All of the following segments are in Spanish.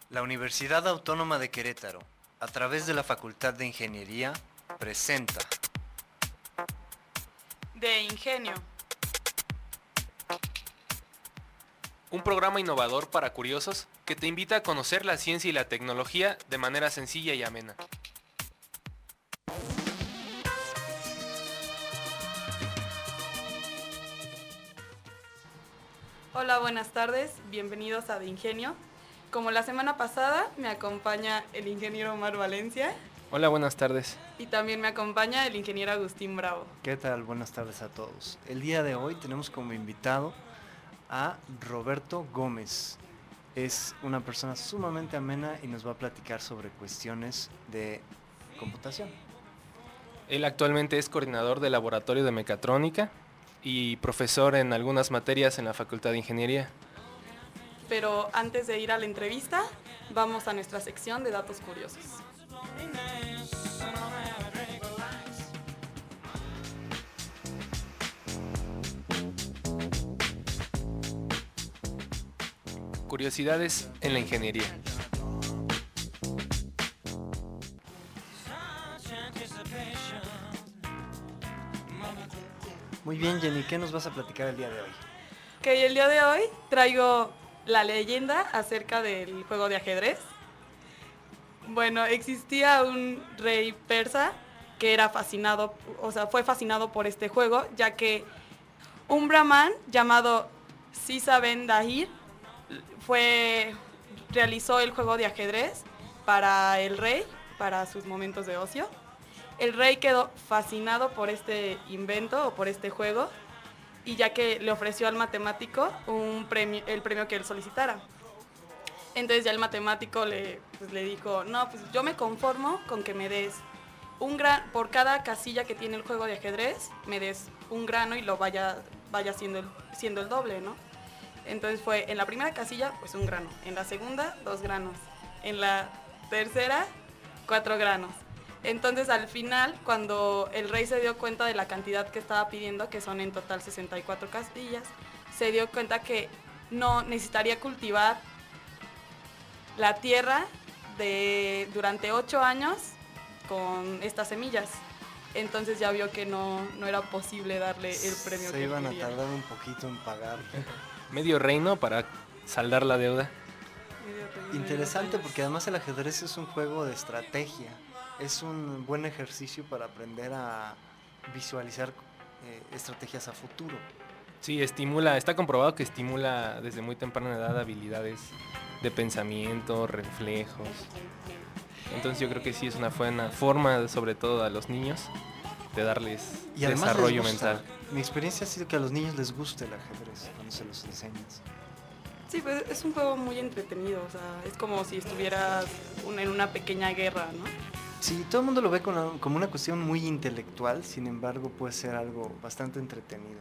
La Universidad Autónoma de Querétaro, a través de la Facultad de Ingeniería, presenta De Ingenio. Un programa innovador para curiosos que te invita a conocer la ciencia y la tecnología de manera sencilla y amena. Hola, buenas tardes, bienvenidos a De Ingenio. Como la semana pasada, me acompaña el ingeniero Omar Valencia Hola, buenas tardes. y también me acompaña el ingeniero Agustín Bravo. ¿Qué tal? Buenas tardes a todos. El día de hoy tenemos como invitado a Roberto Gómez. Es una persona sumamente amena y nos va a platicar sobre cuestiones de computación. Él actualmente es coordinador del laboratorio de mecatrónica y profesor en algunas materias en la Facultad de Ingeniería. Pero antes de ir a la entrevista, vamos a nuestra sección de datos curiosos. Curiosidades en la ingeniería. Muy bien, Jenny, ¿qué nos vas a platicar el día de hoy? El día de hoy traigo la leyenda acerca del juego de ajedrez. Bueno, existía un rey persa que era fascinado, fue fascinado por este juego, ya que un brahman llamado Sisa Ben Dahir realizó el juego de ajedrez para el rey, para sus momentos de ocio. El rey quedó fascinado por este invento o por este juego, y ya que le ofreció al matemático el premio que él solicitara. Entonces ya el matemático le dijo, no, pues yo me conformo con que me des por cada casilla que tiene el juego de ajedrez, me des un grano y lo vaya siendo el doble, ¿no? Entonces fue en la primera casilla, pues un grano, en la segunda, 2 granos, en la tercera, 4 granos. Entonces al final, cuando el rey se dio cuenta de la cantidad que estaba pidiendo, que son en total 64 castillas, se dio cuenta que no necesitaría cultivar la tierra durante 8 años con estas semillas. Entonces ya vio que no era posible darle el premio que Se iban a quería. tardar un poquito en pagar. Medio reino para saldar la deuda. Interesante, porque además el ajedrez es un juego de estrategia. Es un buen ejercicio para aprender a visualizar estrategias a futuro. Sí, está comprobado que estimula desde muy temprana edad habilidades de pensamiento, reflejos. Entonces yo creo que sí es una buena forma, sobre todo a los niños, de darles Y además desarrollo les gusta. mental. Mi experiencia ha sido que a los niños les gusta el ajedrez cuando se los enseñas. Sí, pues es un juego muy entretenido, es como si estuvieras en una pequeña guerra, ¿no? Sí, todo el mundo lo ve como una cuestión muy intelectual, sin embargo puede ser algo bastante entretenido.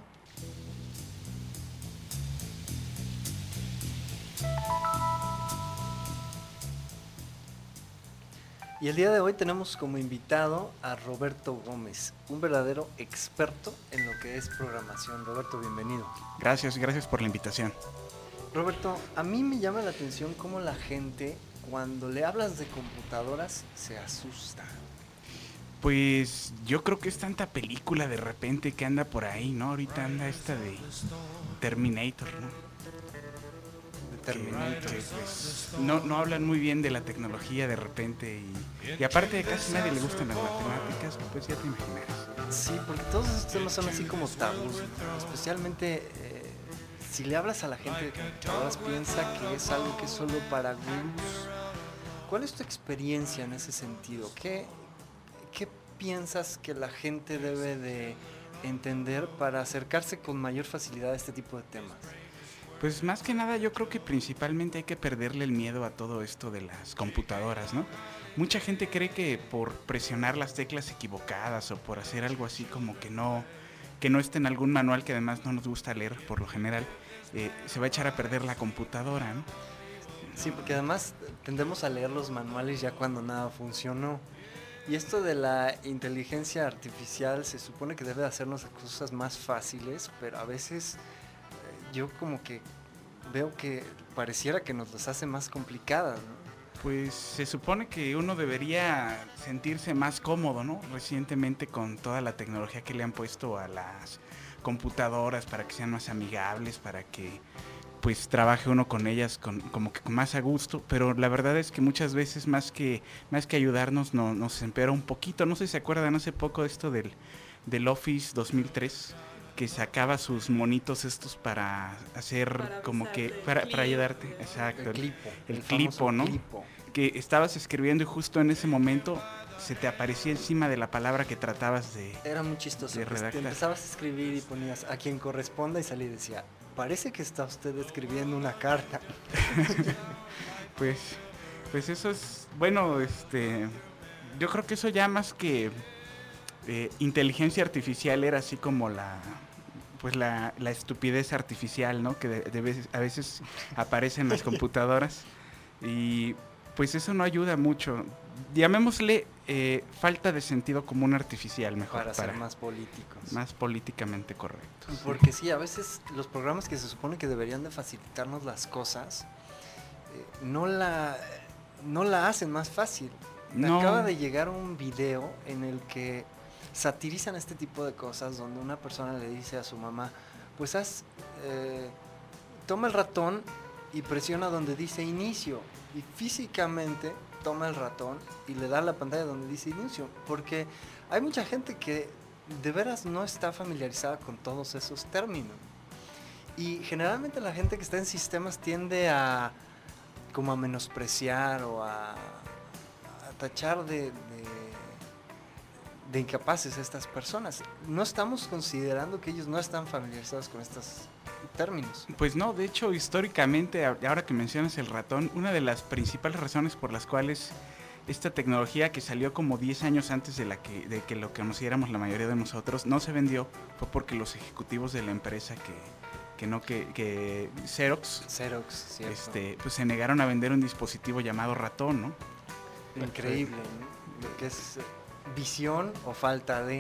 Y el día de hoy tenemos como invitado a Roberto Gómez, un verdadero experto en lo que es programación. Roberto, bienvenido. Gracias por la invitación. Roberto, a mí me llama la atención cómo la gente, cuando le hablas de computadoras, se asusta. Pues yo creo que es tanta película de repente que anda por ahí, ¿no? Ahorita anda esta de Terminator, ¿no? Terminator. Que, pues, no hablan muy bien de la tecnología de repente y aparte de casi nadie le gustan las matemáticas, pues ya te imaginarás. Sí, porque todos estos temas son así como tabús, ¿no? Especialmente si le hablas a la gente de computadoras, piensa que es algo que es solo para gurús. ¿Cuál es tu experiencia en ese sentido? ¿Qué piensas que la gente debe de entender para acercarse con mayor facilidad a este tipo de temas? Pues más que nada yo creo que principalmente hay que perderle el miedo a todo esto de las computadoras, ¿no? Mucha gente cree que por presionar las teclas equivocadas o por hacer algo así como que no esté en algún manual, que además no nos gusta leer por lo general, se va a echar a perder la computadora, ¿no? Sí, porque además tendemos a leer los manuales ya cuando nada funcionó. Y esto de la inteligencia artificial se supone que debe de hacernos las cosas más fáciles, pero a veces yo como que veo que pareciera que nos las hace más complicadas, ¿no? Pues se supone que uno debería sentirse más cómodo, ¿no? Recientemente con toda la tecnología que le han puesto a las computadoras para que sean más amigables, para que pues trabaje uno con ellas como que con más a gusto, pero la verdad es que muchas veces más que ayudarnos nos empeora un poquito. No sé si se acuerdan hace poco esto del Office 2003, que sacaba sus monitos estos para hacer Para como que avisarte, para ayudarte, exacto, el clipo, famoso ¿no? clipo. Que estabas escribiendo y justo en ese momento se te aparecía encima de la palabra que tratabas de... Era muy chistoso. de Pues, te redactar. empezabas a escribir y ponías a quien corresponda y salía y decía, parece que está usted escribiendo una carta. Pues eso es, bueno, yo creo que eso ya más que inteligencia artificial era así como la estupidez artificial, ¿no? Que a veces aparece en las computadoras y pues eso no ayuda mucho. Llamémosle falta de sentido común artificial mejor. Para ser más políticos. Más políticamente correctos. Porque sí, a veces los programas que se supone que deberían de facilitarnos las cosas, no la hacen más fácil. Me No. acaba de llegar un video en el que satirizan este tipo de cosas, donde una persona le dice a su mamá, pues toma el ratón y presiona donde dice inicio, y físicamente toma el ratón y le da la pantalla donde dice inicio, porque hay mucha gente que de veras no está familiarizada con todos esos términos. Y generalmente la gente que está en sistemas tiende a como a menospreciar o a tachar de incapaces a estas personas. No estamos considerando que ellos no están familiarizados con estos términos. Pues no, de hecho, históricamente, ahora que mencionas el ratón, una de las principales razones por las cuales esta tecnología que salió como 10 años antes de que lo conociéramos la mayoría de nosotros, no se vendió, fue porque los ejecutivos de la empresa que Xerox, Cierto. pues se negaron a vender un dispositivo llamado ratón, ¿no? Increíble, ¿no? Lo que es visión o falta de...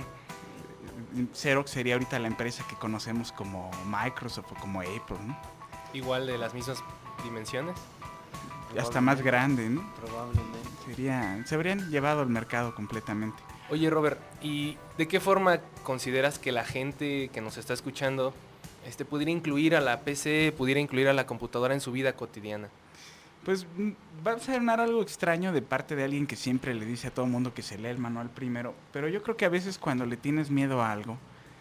Xerox sería ahorita la empresa que conocemos como Microsoft o como Apple, ¿no? Igual de las mismas dimensiones. Hasta más grande, ¿no? Probablemente. Se habrían llevado al mercado completamente. Oye, Robert, ¿y de qué forma consideras que la gente que nos está escuchando pudiera incluir a la PC, pudiera incluir a la computadora en su vida cotidiana? Pues va a sonar algo extraño de parte de alguien que siempre le dice a todo mundo que se lea el manual primero, pero yo creo que a veces cuando le tienes miedo a algo,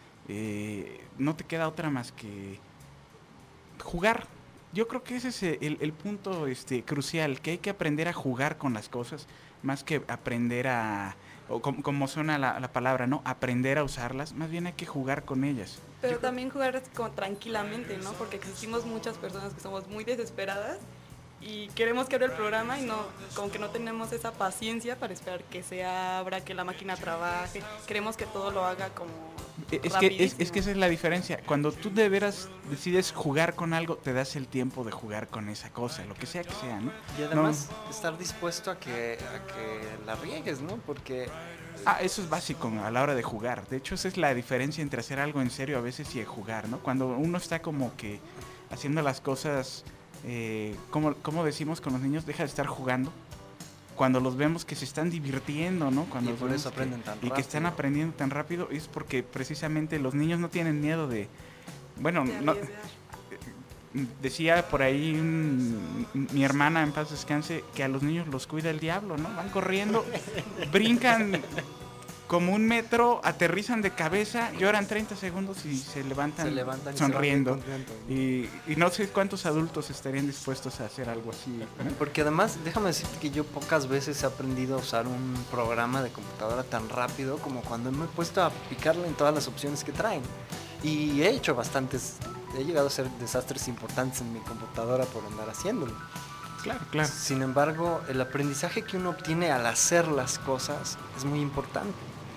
no te queda otra más que jugar. Yo creo que ese es el punto crucial, que hay que aprender a jugar con las cosas, más que aprender o como suena la palabra, ¿no? Aprender a usarlas, más bien hay que jugar con ellas. Pero también jugar como tranquilamente, ¿no? Porque existimos muchas personas que somos muy desesperadas y queremos que abra el programa y como que no tenemos esa paciencia para esperar que se abra, que la máquina trabaje. Queremos que todo lo haga como es que esa es la diferencia. Cuando tú de veras decides jugar con algo, te das el tiempo de jugar con esa cosa, lo que sea, ¿no? Y además estar dispuesto a que la riegues, ¿no? Porque... eso es básico a la hora de jugar. De hecho, esa es la diferencia entre hacer algo en serio a veces y jugar, ¿no? Cuando uno está como que haciendo las cosas... como decimos con los niños, deja de estar jugando. Cuando los vemos que se están divirtiendo, ¿no? Cuando y por eso aprenden tan rápido. Y que están aprendiendo tan rápido, es porque precisamente los niños no tienen miedo de... Bueno, no, decía por ahí mi hermana, en paz descanse, que a los niños los cuida el diablo, ¿no? Van corriendo, brincan como 1 metro, aterrizan de cabeza, lloran 30 segundos y se levantan sonriendo. Y no sé cuántos adultos estarían dispuestos a hacer algo así, ¿no? Porque además, déjame decirte que yo pocas veces he aprendido a usar un programa de computadora tan rápido como cuando me he puesto a picarle en todas las opciones que traen. Y he llegado a hacer desastres importantes en mi computadora por andar haciéndolo. Claro. Sin embargo, el aprendizaje que uno obtiene al hacer las cosas es muy importante.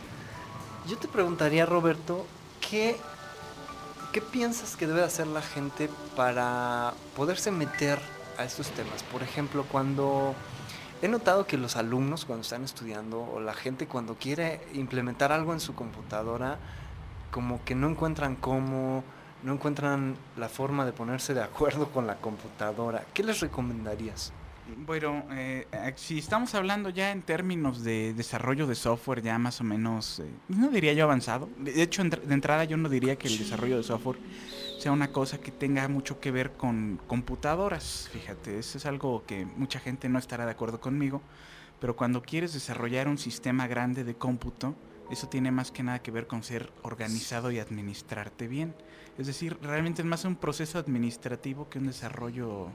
Yo te preguntaría, Roberto, ¿qué piensas que debe hacer la gente para poderse meter a estos temas? Por ejemplo, cuando he notado que los alumnos cuando están estudiando o la gente cuando quiere implementar algo en su computadora, como que no encuentran la forma de ponerse de acuerdo con la computadora. ¿Qué les recomendarías? Bueno, si estamos hablando ya en términos de desarrollo de software ya más o menos, no diría yo avanzado. De hecho, de entrada yo no diría que el desarrollo de software sea una cosa que tenga mucho que ver con computadoras. Fíjate, eso es algo que mucha gente no estará de acuerdo conmigo, pero cuando quieres desarrollar un sistema grande de cómputo, eso tiene más que nada que ver con ser organizado y administrarte bien. Es decir, realmente es más un proceso administrativo que un desarrollo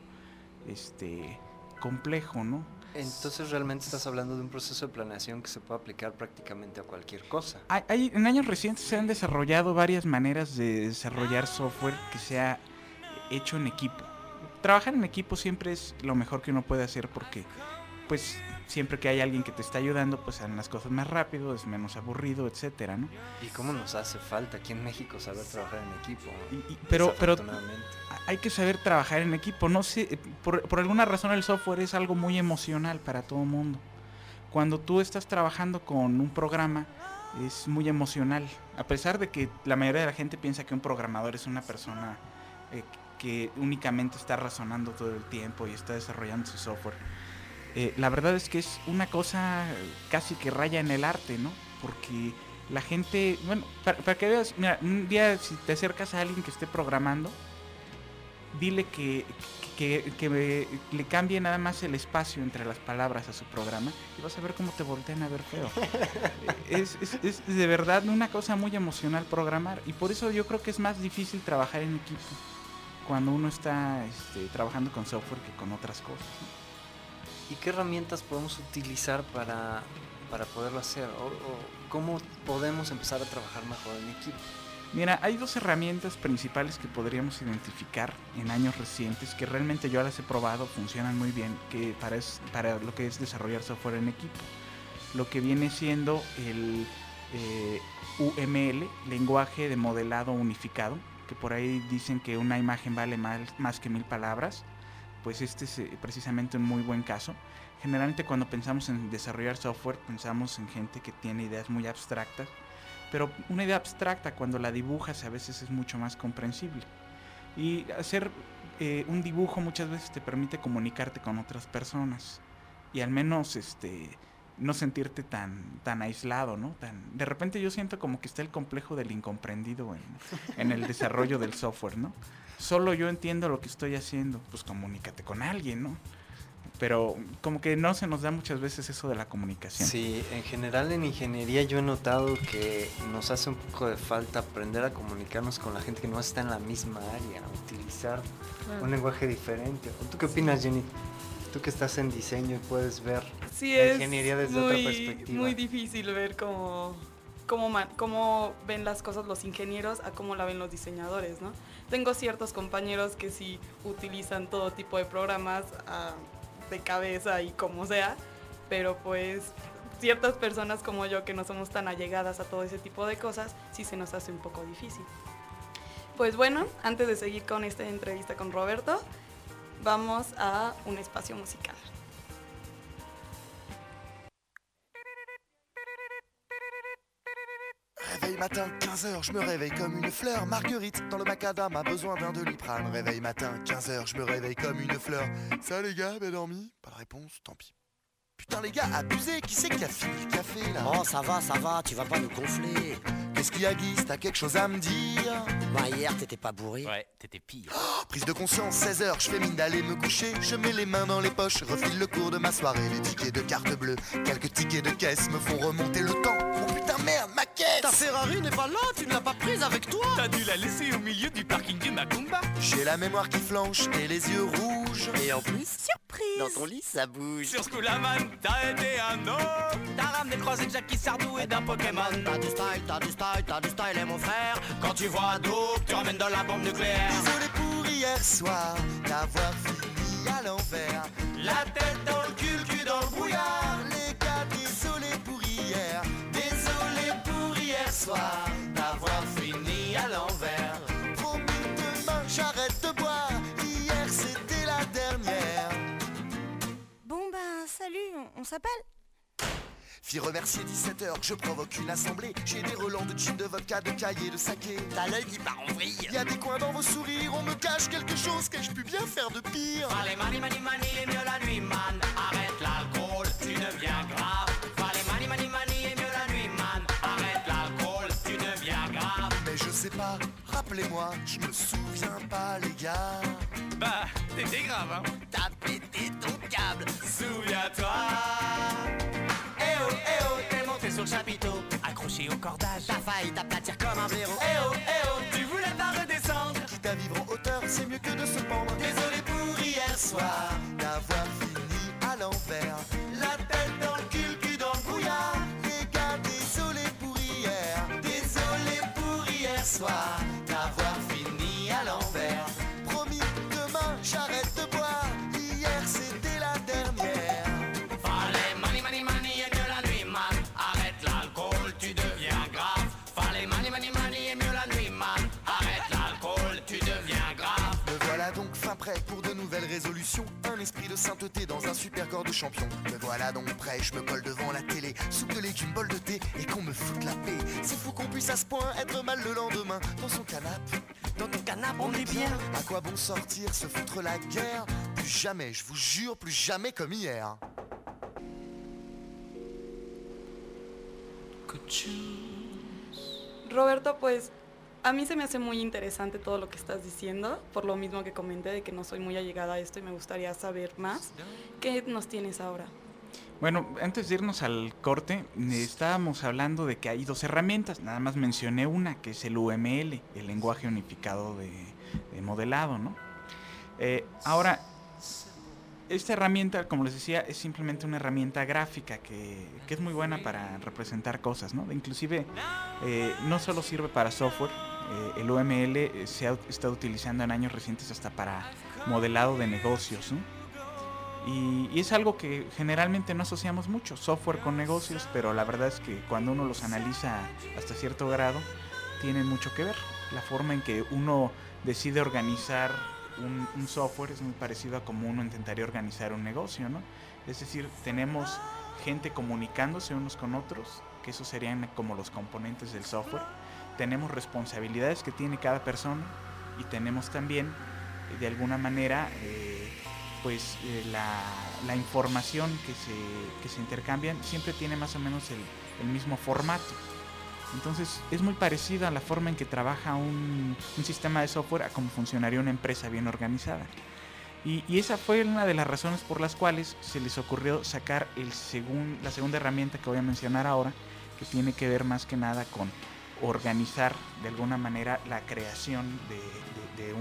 complejo, ¿no? Entonces realmente estás hablando de un proceso de planeación que se puede aplicar prácticamente a cualquier cosa. En años recientes se han desarrollado varias maneras de desarrollar software que sea hecho en equipo. Trabajar en equipo siempre es lo mejor que uno puede hacer porque pues siempre que hay alguien que te está ayudando, pues salen las cosas más rápido, es menos aburrido, etcétera, ¿no? ¿Y cómo nos hace falta aquí en México saber trabajar en equipo? Pero hay que saber trabajar en equipo. No sé, por alguna razón el software es algo muy emocional para todo el mundo. Cuando tú estás trabajando con un programa, es muy emocional. A pesar de que la mayoría de la gente piensa que un programador es una persona que únicamente está razonando todo el tiempo y está desarrollando su software. La verdad es que es una cosa casi que raya en el arte, ¿no? Porque la gente, bueno, para que veas, mira, un día si te acercas a alguien que esté programando, dile que le cambie nada más el espacio entre las palabras a su programa y vas a ver cómo te voltean a ver feo. Es de verdad una cosa muy emocional programar y por eso yo creo que es más difícil trabajar en equipo cuando uno está trabajando con software que con otras cosas, ¿no? ¿Y qué herramientas podemos utilizar para poderlo hacer? ¿O cómo podemos empezar a trabajar mejor en equipo? Mira, hay dos herramientas principales que podríamos identificar en años recientes que realmente yo las he probado, funcionan muy bien, que para lo que es desarrollar software en equipo. Lo que viene siendo el UML, lenguaje de modelado unificado, que por ahí dicen que una imagen vale más que 1000 palabras. Pues este es precisamente un muy buen caso. Generalmente cuando pensamos en desarrollar software pensamos en gente que tiene ideas muy abstractas, pero una idea abstracta cuando la dibujas a veces es mucho más comprensible. Y hacer un dibujo muchas veces te permite comunicarte con otras personas y al menos no sentirte tan aislado, ¿no? De repente yo siento como que está el complejo del incomprendido en el desarrollo del software, ¿no? Solo yo entiendo lo que estoy haciendo, pues comunícate con alguien, ¿no? Pero como que no se nos da muchas veces eso de la comunicación. Sí, en general en ingeniería yo he notado que nos hace un poco de falta aprender a comunicarnos con la gente que no está en la misma área, utilizar un lenguaje diferente. ¿Tú qué opinas, Jenny? Tú que estás en diseño y puedes ver la ingeniería desde otra perspectiva. Muy difícil ver cómo ven las cosas los ingenieros a cómo la ven los diseñadores, ¿no? Tengo ciertos compañeros que sí utilizan todo tipo de programas de cabeza y como sea, pero pues ciertas personas como yo que no somos tan allegadas a todo ese tipo de cosas, sí se nos hace un poco difícil. Pues bueno, antes de seguir con esta entrevista con Roberto, vamos a un espacio musical. Réveil matin, 15h, je me réveille comme une fleur. Marguerite, dans le macadam, a besoin d'un Doliprane. Réveil matin, 15h, je me réveille comme une fleur. Ça les gars, bien dormi? Pas de réponse, tant pis. Putain les gars, abusé, qui c'est qui a fini le café là? Oh ça va, tu vas pas nous gonfler. Qu'est-ce qu'il y a Guy, t'as quelque chose à me dire? Bah hier t'étais pas bourré. Ouais, t'étais pire. Prise de conscience, 16h, je fais mine d'aller me coucher. Je mets les mains dans les poches, refile le cours de ma soirée. Les tickets de carte bleue, quelques tickets de caisse me font remonter le temps. Oh putain merde, ma caisse! Ta Ferrari n'est pas là, tu ne l'as pas prise avec toi. T'as dû la laisser au milieu du parking du Macumba. J'ai la mémoire qui flanche et les yeux rouges. Et en plus, surprise, dans ton lit ça bouge. Sur Schoolaman, t'as aidé un homme. T'as ramené croisé de Jackie Sardou et d'un Pokémon. T'as du style, et mon frère. Quand tu vois Dope, tu ramènes de la bombe nucléaire. Désolé pour hier soir, d'avoir fini à l'envers. La tête dans le cul dans le brouillard. Les gars, désolé pour hier. Désolé pour hier soir, d'avoir fini à l'envers. Promis demain, j'arrête de boire. Hier, c'était la dernière. Bon ben, salut, on s'appelle? Puis remercier 17h, je provoque une assemblée. J'ai des relents de gin, de vodka, de cahiers, de saké. T'as l'œil qui part en vrille. Y a des coins dans vos sourires, on me cache quelque chose. Qu'ai-je pu bien faire de pire? Fallait mani mani mani et mieux la nuit man. Arrête l'alcool, tu deviens grave. Fallait mani mani mani et mieux la nuit man. Arrête l'alcool, tu deviens grave. Mais je sais pas, rappelez-moi, je me souviens pas les gars. Bah, t'étais grave, hein. T'as pété ton câble. Souviens-toi. Eh oh, t'es monté sur le chapiteau. Accroché au cordage. T'as failli t'aplatir comme un blaireau. Eh oh, tu voulais pas redescendre. Quitte à vivre en hauteur, c'est mieux que de se pendre. Désolé pour hier soir. D'avoir fini à l'envers. La tête dans le cul dans le brouillard. Les gars, désolé pour hier. Désolé pour hier soir. D'avoir fini à l'envers. Promis, demain j'arrête de boire. Hier c'était la dernière. Fallait mani mani mani et mieux la nuit man. Arrête l'alcool, tu deviens grave. Fallait mani mani mani et mieux la nuit man. Arrête l'alcool, tu deviens grave. Me voilà donc fin prêt pour de nouvelles résolutions. Un esprit de sainteté dans un super corps de champion. Me voilà donc prêt, je me colle devant la télé. Soupe de légumes, bol de thé et qu'on me foute la paix. C'est fou qu'on puisse à ce point être mal le lendemain. Dans son canapé, Dans ton canapé, on est bien. à quoi bon sortir, se foutre la guerre? Plus jamais, je vous jure, plus jamais comme hier. Roberto, pues a mí se me hace muy interesante todo lo que estás diciendo, por lo mismo que comenté de que no soy muy allegada a esto y me gustaría saber más. ¿Qué nos tienes ahora? Bueno, antes de irnos al corte, estábamos hablando de que hay dos herramientas. Nada más mencioné una, que es el UML, el lenguaje unificado de modelado, ¿no? Ahora, esta herramienta, como les decía, es simplemente una herramienta gráfica que es muy buena para representar cosas, ¿no? Inclusive, no solo sirve para software, el UML se ha estado utilizando en años recientes hasta para modelado de negocios, ¿no? Y es algo que generalmente no asociamos mucho, software con negocios, pero la verdad es que cuando uno los analiza hasta cierto grado, tienen mucho que ver. La forma en que uno decide organizar un software es muy parecido a como uno intentaría organizar un negocio, ¿no? Es decir, tenemos gente comunicándose unos con otros, que esos serían como los componentes del software. Tenemos responsabilidades que tiene cada persona y tenemos también, de alguna manera, la información que se intercambian siempre tiene más o menos el mismo formato. Entonces es muy parecida a la forma en que trabaja un sistema de software a cómo funcionaría una empresa bien organizada. Y esa fue una de las razones por las cuales se les ocurrió sacar la segunda herramienta que voy a mencionar ahora, que tiene que ver más que nada con organizar de alguna manera la creación de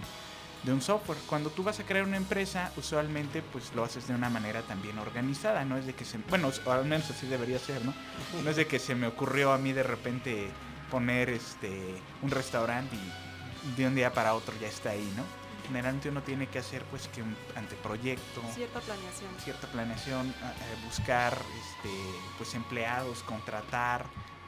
un software. Cuando tú vas a crear una empresa, usualmente pues lo haces de una manera también organizada, no es de que bueno, al menos así debería ser, ¿no? No es de que se me ocurrió a mí de repente poner un restaurante y de un día para otro ya está ahí, ¿no? Generalmente uno tiene que hacer pues que un anteproyecto, cierta planeación, buscar pues empleados, contratar,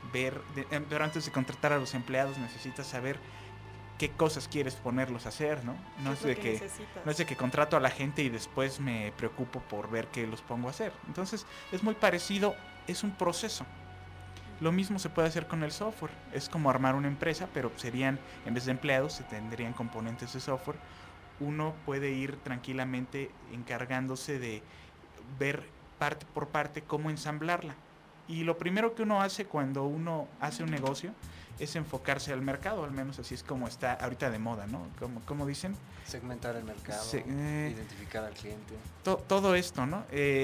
pero antes de contratar a los empleados necesitas saber qué cosas quieres ponerlos a hacer, ¿no? No es de que contrato a la gente y después me preocupo por ver qué los pongo a hacer. Entonces es muy parecido, es un proceso. Lo mismo se puede hacer con el software. Es como armar una empresa, pero serían, en vez de empleados, se tendrían componentes de software. Uno puede ir tranquilamente encargándose de ver parte por parte cómo ensamblarla. Y lo primero que uno hace cuando uno hace un negocio es enfocarse al mercado, al menos así es como está ahorita de moda, ¿no? Como dicen. Segmentar el mercado, identificar al cliente. Todo esto, ¿no?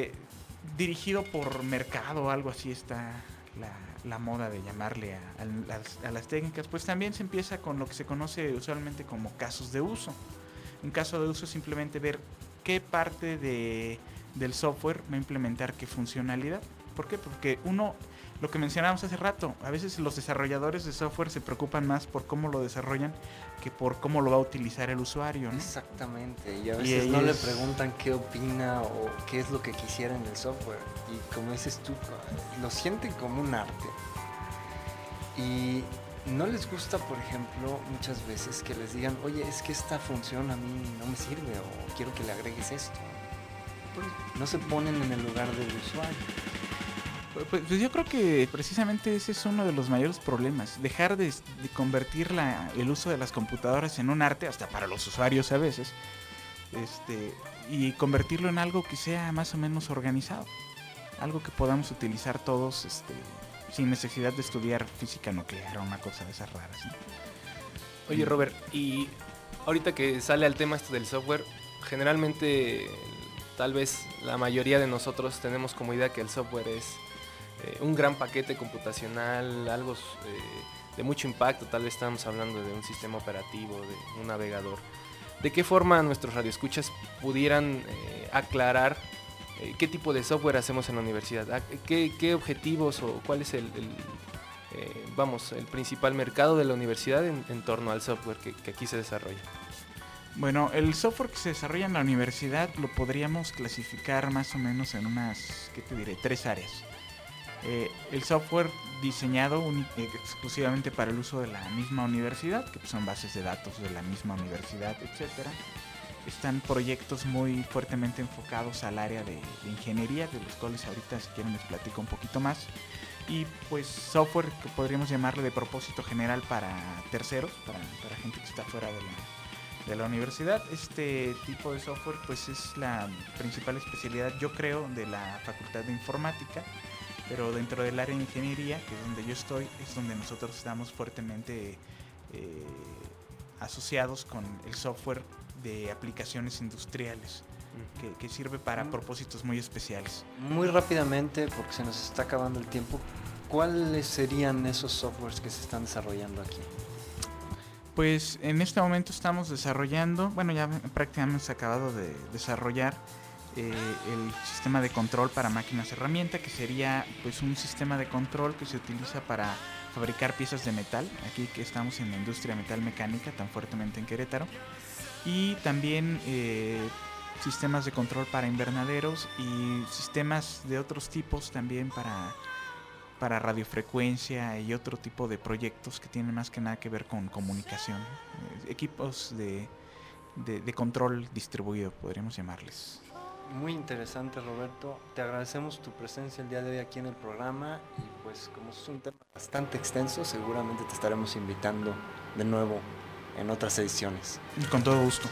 Dirigido por mercado, algo así está la moda de llamarle a las técnicas. Pues también se empieza con lo que se conoce usualmente como casos de uso. Un caso de uso es simplemente ver qué parte del software va a implementar qué funcionalidad. ¿Por qué? Porque lo que mencionábamos hace rato, a veces los desarrolladores de software se preocupan más por cómo lo desarrollan que por cómo lo va a utilizar el usuario, ¿no? Exactamente, y a veces no le preguntan qué opina o qué es lo que quisiera en el software. Y como dices tú, lo sienten como un arte. Y no les gusta, por ejemplo, muchas veces que les digan, oye, es que esta función a mí no me sirve o quiero que le agregues esto. Pues no se ponen en el lugar del usuario. Pues yo creo que precisamente ese es uno de los mayores problemas. Dejar de convertir el uso de las computadoras en un arte, hasta para los usuarios a veces, y convertirlo en algo que sea más o menos organizado. Algo que podamos utilizar todos sin necesidad de estudiar física nuclear o una cosa de esas raras, ¿no? Oye, Robert, y ahorita que sale al tema esto del software, generalmente tal vez la mayoría de nosotros tenemos como idea que el software es un gran paquete computacional, algo de mucho impacto. Tal vez estamos hablando de un sistema operativo, de un navegador. ¿De qué forma nuestros radioescuchas pudieran aclarar qué tipo de software hacemos en la universidad? ¿Qué objetivos o cuál es el principal mercado de la universidad en torno al software que aquí se desarrolla? Bueno, el software que se desarrolla en la universidad lo podríamos clasificar más o menos en unas, 3 áreas. El software diseñado exclusivamente para el uso de la misma universidad, que son bases de datos de la misma universidad, etcétera. Están proyectos muy fuertemente enfocados al área de ingeniería, de los cuales ahorita, si quieren, les platico un poquito más. Y pues software que podríamos llamarle de propósito general para terceros, para gente que está fuera de la universidad. Este tipo de software pues es la principal especialidad, yo creo, de la Facultad de Informática. Pero dentro del área de ingeniería, que es donde yo estoy, es donde nosotros estamos fuertemente asociados con el software de aplicaciones industriales, que sirve para propósitos muy especiales. Muy rápidamente, porque se nos está acabando el tiempo, ¿cuáles serían esos softwares que se están desarrollando aquí? Pues en este momento estamos desarrollando, bueno, ya prácticamente hemos acabado de desarrollar el sistema de control para máquinas herramienta, que sería pues un sistema de control que se utiliza para fabricar piezas de metal, aquí que estamos en la industria metal mecánica tan fuertemente en Querétaro, y también sistemas de control para invernaderos y sistemas de otros tipos también para radiofrecuencia y otro tipo de proyectos que tienen más que nada que ver con comunicación, equipos de control distribuido, podríamos llamarles. Muy interesante, Roberto. Te agradecemos tu presencia el día de hoy aquí en el programa y pues como es un tema bastante extenso, seguramente te estaremos invitando de nuevo en otras ediciones. Con todo gusto.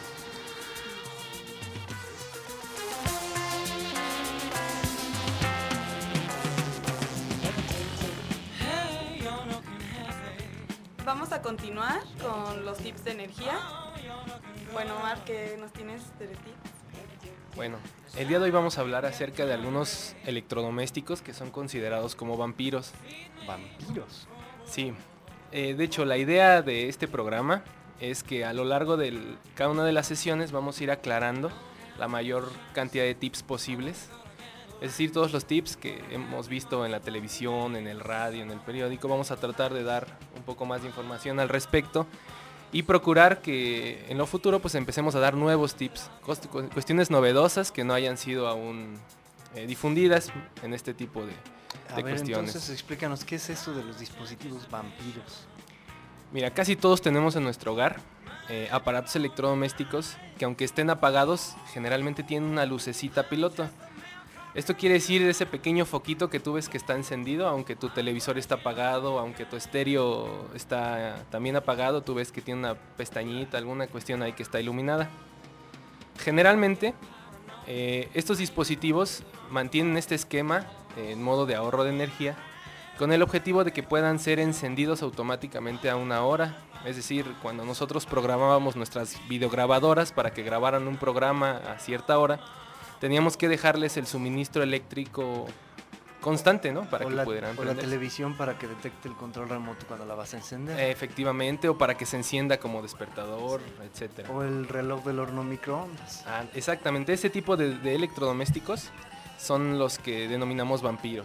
Vamos a continuar con los tips de energía. Bueno, Omar, ¿qué nos tienes de tips? Bueno, el día de hoy vamos a hablar acerca de algunos electrodomésticos que son considerados como vampiros. ¿Vampiros? Sí, de hecho la idea de este programa es que a lo largo de cada una de las sesiones vamos a ir aclarando la mayor cantidad de tips posibles. Es decir, todos los tips que hemos visto en la televisión, en el radio, en el periódico, vamos a tratar de dar un poco más de información al respecto y procurar que en lo futuro pues empecemos a dar nuevos tips, cuestiones novedosas que no hayan sido aún difundidas en este tipo de cuestiones. Entonces explícanos, ¿qué es eso de los dispositivos vampiros? Mira, casi todos tenemos en nuestro hogar aparatos electrodomésticos que aunque estén apagados, generalmente tienen una lucecita piloto. Esto quiere decir ese pequeño foquito que tú ves que está encendido, aunque tu televisor está apagado, aunque tu estéreo está también apagado, tú ves que tiene una pestañita, alguna cuestión ahí que está iluminada. Generalmente, estos dispositivos mantienen este esquema en modo de ahorro de energía, con el objetivo de que puedan ser encendidos automáticamente a una hora. Es decir, cuando nosotros programábamos nuestras videograbadoras para que grabaran un programa a cierta hora, teníamos que dejarles el suministro eléctrico constante, ¿no? Para que pudieran prender. O la televisión para que detecte el control remoto cuando la vas a encender. Efectivamente, o para que se encienda como despertador, etcétera. O el reloj del horno microondas. Exactamente, ese tipo de electrodomésticos son los que denominamos vampiros.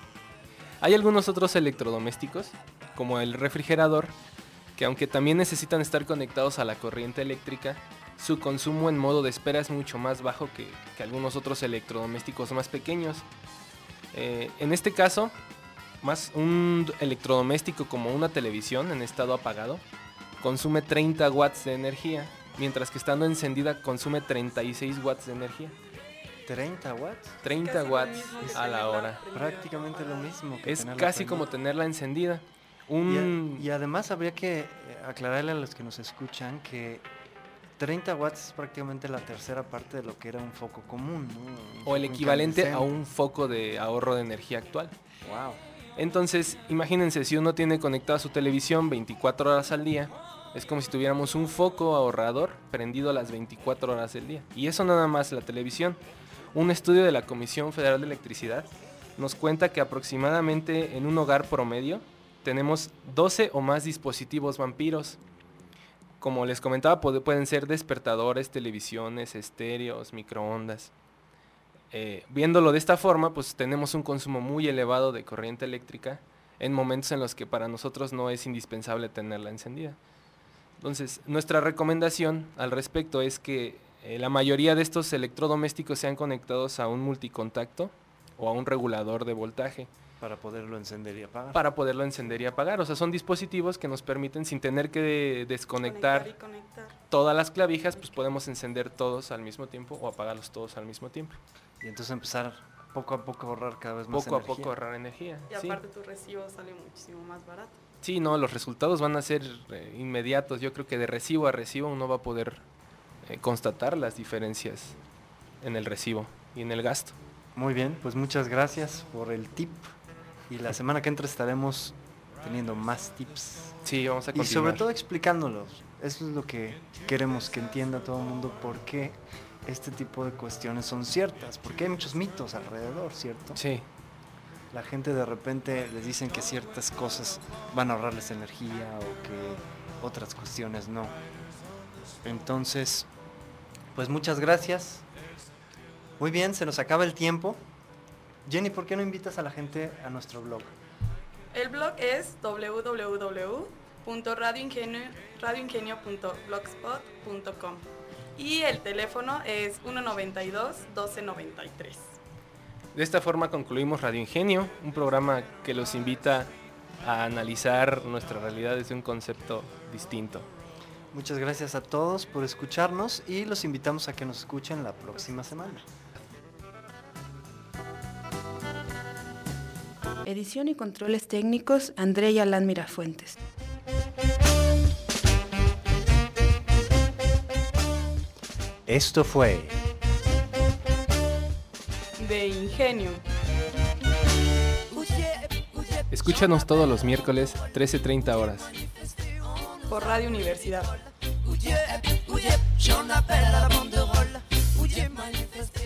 Hay algunos otros electrodomésticos, como el refrigerador, que aunque también necesitan estar conectados a la corriente eléctrica, su consumo en modo de espera es mucho más bajo que algunos otros electrodomésticos más pequeños. En este caso, más un electrodoméstico como una televisión en estado apagado consume 30 watts de energía, mientras que estando encendida consume 36 watts de energía. 30 watts. 30 Casi lo watts mismo que a la tenerla hora. prendida. Prácticamente lo mismo que Es tenerla casi prendida. como tenerla encendida. Y además habría que aclararle a los que nos escuchan que 30 watts es prácticamente la tercera parte de lo que era un foco común, ¿no? O el equivalente a un foco de ahorro de energía actual. Wow. Entonces, imagínense, si uno tiene conectada su televisión 24 horas al día, es como si tuviéramos un foco ahorrador prendido las 24 horas del día. Y eso nada más la televisión. Un estudio de la Comisión Federal de Electricidad nos cuenta que aproximadamente en un hogar promedio tenemos 12 o más dispositivos vampiros. Como les comentaba, pueden ser despertadores, televisiones, estéreos, microondas. Viéndolo de esta forma, pues tenemos un consumo muy elevado de corriente eléctrica en momentos en los que para nosotros no es indispensable tenerla encendida. Entonces, nuestra recomendación al respecto es que la mayoría de estos electrodomésticos sean conectados a un multicontacto o a un regulador de voltaje. Para poderlo encender y apagar. Para poderlo encender y apagar. O sea, son dispositivos que nos permiten, sin tener que desconectar Conectar y conectar. todas las clavijas, pues podemos encender todos al mismo tiempo o apagarlos todos al mismo tiempo. Y entonces empezar poco a poco a ahorrar cada vez más Poco a energía. poco ahorrar energía. Y Sí. aparte tu recibo sale muchísimo más barato. Sí, no, los resultados van a ser inmediatos. Yo creo que de recibo a recibo uno va a poder constatar las diferencias en el recibo y en el gasto. Muy bien, pues muchas gracias por el tip. Y la semana que entra estaremos teniendo más tips. Sí, vamos a Y continuar. sobre todo explicándolos. Eso es lo que queremos que entienda todo el mundo, por qué este tipo de cuestiones son ciertas. Porque hay muchos mitos alrededor, ¿cierto? Sí, La gente de repente les dicen que ciertas cosas van a ahorrarles energía o que otras cuestiones no. Entonces, pues muchas gracias. Muy bien, se nos acaba el tiempo. Jenny, ¿por qué no invitas a la gente a nuestro blog? El blog es www.radioingenio.blogspot.com y el teléfono es 192-1293. de esta forma concluimos Radio Ingenio, un programa que los invita a analizar nuestra realidad desde un concepto distinto. Muchas gracias a todos por escucharnos y los invitamos a que nos escuchen la próxima semana. Edición y controles técnicos, André y Alan Mirafuentes. Esto fue De Ingenio. Escúchanos todos los miércoles, 13:30 horas. Por Radio Universidad. J'en appelle à la banderole. Où j'ai manifesté.